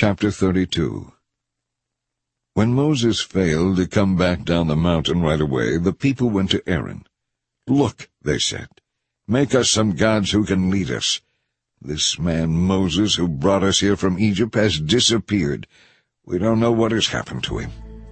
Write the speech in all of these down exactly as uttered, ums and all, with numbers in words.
Chapter thirty-two. When Moses failed to come back down the mountain right away, the people went to Aaron. "Look," they said, "make us some gods who can lead us. This man Moses, who brought us here from Egypt, has disappeared. We don't know what has happened to him."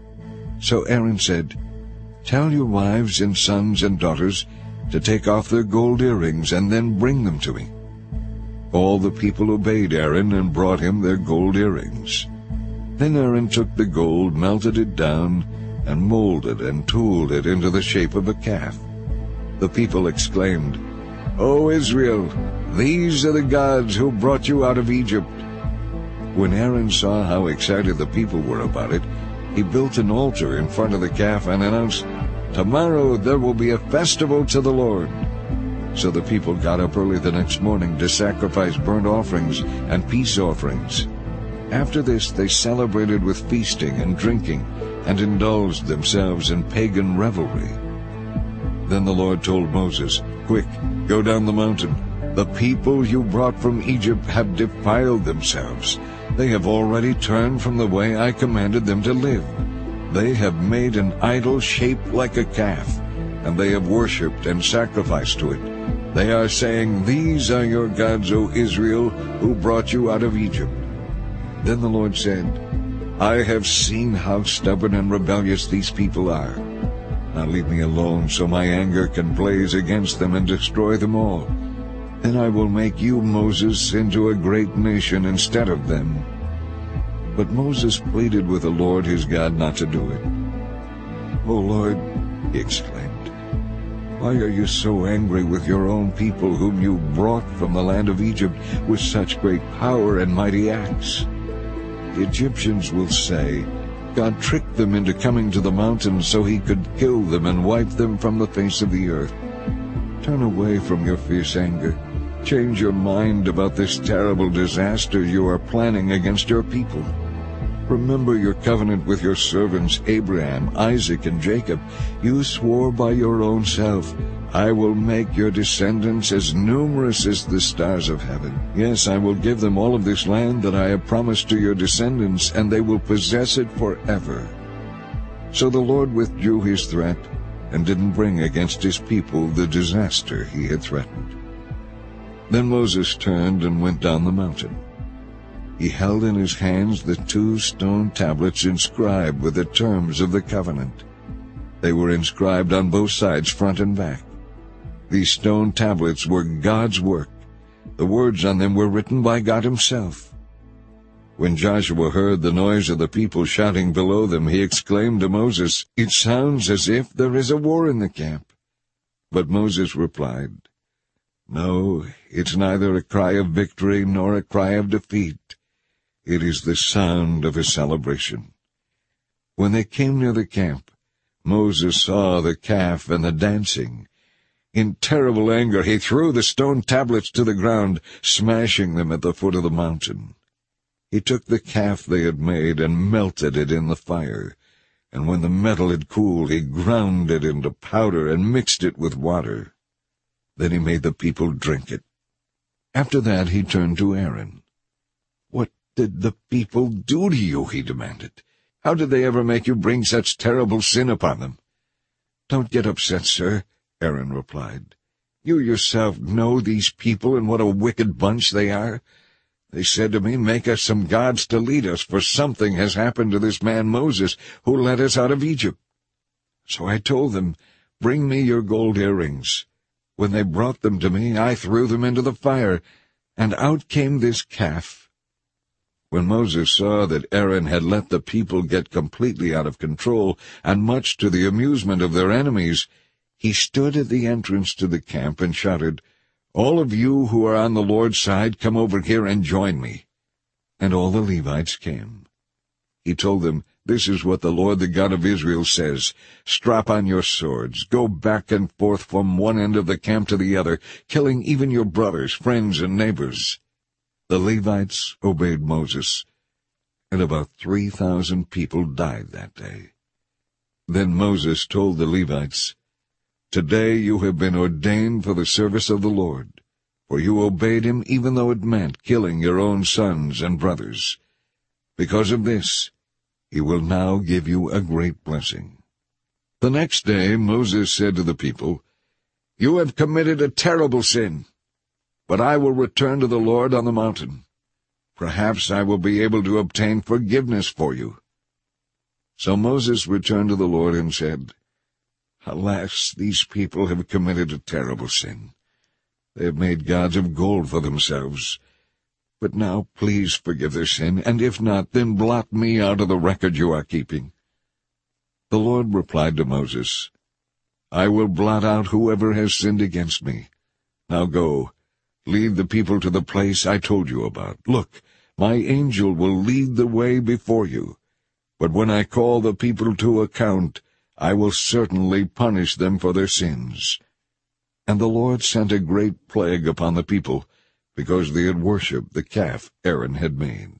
So Aaron said, "Tell your wives and sons and daughters to take off their gold earrings and then bring them to me." All the people obeyed Aaron and brought him their gold earrings. Then Aaron took the gold, melted it down, and molded and tooled it into the shape of a calf. The people exclaimed, "O Israel, these are the gods who brought you out of Egypt." When Aaron saw how excited the people were about it, he built an altar in front of the calf and announced, "Tomorrow there will be a festival to the Lord." So the people got up early the next morning to sacrifice burnt offerings and peace offerings. After this they celebrated with feasting and drinking and indulged themselves in pagan revelry. Then the Lord told Moses, "Quick, go down the mountain. The people you brought from Egypt have defiled themselves. They have already turned from the way I commanded them to live. They have made an idol shaped like a calf, and they have worshipped and sacrificed to it. They are saying, 'These are your gods, O Israel, who brought you out of Egypt.'" Then the Lord said, "I have seen how stubborn and rebellious these people are. Now leave me alone so my anger can blaze against them and destroy them all. Then I will make you, Moses, into a great nation instead of them." But Moses pleaded with the Lord his God not to do it. "O Lord," he exclaimed, "why are you so angry with your own people whom you brought from the land of Egypt with such great power and mighty acts? The Egyptians will say, 'God tricked them into coming to the mountain so he could kill them and wipe them from the face of the earth.' Turn away from your fierce anger. Change your mind about this terrible disaster you are planning against your people. Remember your covenant with your servants Abraham, Isaac, and Jacob. You swore by your own self, 'I will make your descendants as numerous as the stars of heaven. Yes, I will give them all of this land that I have promised to your descendants, and they will possess it forever.' So the Lord withdrew his threat and didn't bring against his people the disaster he had threatened. Then Moses turned and went down the mountain. He held in his hands the two stone tablets inscribed with the terms of the covenant. They were inscribed on both sides, front and back. These stone tablets were God's work. The words on them were written by God himself. When Joshua heard the noise of the people shouting below them, he exclaimed to Moses, "It sounds as if there is a war in the camp." But Moses replied, "No, it's neither a cry of victory nor a cry of defeat. It is the sound of a celebration." When they came near the camp, Moses saw the calf and the dancing. In terrible anger he threw the stone tablets to the ground, smashing them at the foot of the mountain. He took the calf they had made and melted it in the fire, and when the metal had cooled, he ground it into powder and mixed it with water. Then he made the people drink it. After that he turned to Aaron. "What did the people do to you?" he demanded. "How did they ever make you bring such terrible sin upon them?" "Don't get upset, sir," Aaron replied. "You yourself know these people and what a wicked bunch they are. They said to me, 'Make us some gods to lead us, for something has happened to this man Moses, who led us out of Egypt.' So I told them, 'Bring me your gold earrings.' When they brought them to me, I threw them into the fire, and out came this calf." When Moses saw that Aaron had let the people get completely out of control, and much to the amusement of their enemies, he stood at the entrance to the camp and shouted, "All of you who are on the Lord's side, come over here and join me." And all the Levites came. He told them, "This is what the Lord, the God of Israel, says. Strap on your swords, go back and forth from one end of the camp to the other, killing even your brothers, friends, and neighbors." The Levites obeyed Moses, and about three thousand people died that day. Then Moses told the Levites, "Today you have been ordained for the service of the Lord, for you obeyed him even though it meant killing your own sons and brothers. Because of this, he will now give you a great blessing." The next day Moses said to the people, "You have committed a terrible sin, but I will return to the Lord on the mountain. Perhaps I will be able to obtain forgiveness for you." So Moses returned to the Lord and said, "Alas, these people have committed a terrible sin. They have made gods of gold for themselves. But now please forgive their sin, and if not, then blot me out of the record you are keeping." The Lord replied to Moses, "I will blot out whoever has sinned against me. Now go, lead the people to the place I told you about. Look, my angel will lead the way before you. But when I call the people to account, I will certainly punish them for their sins." And the Lord sent a great plague upon the people, because they had worshipped the calf Aaron had made.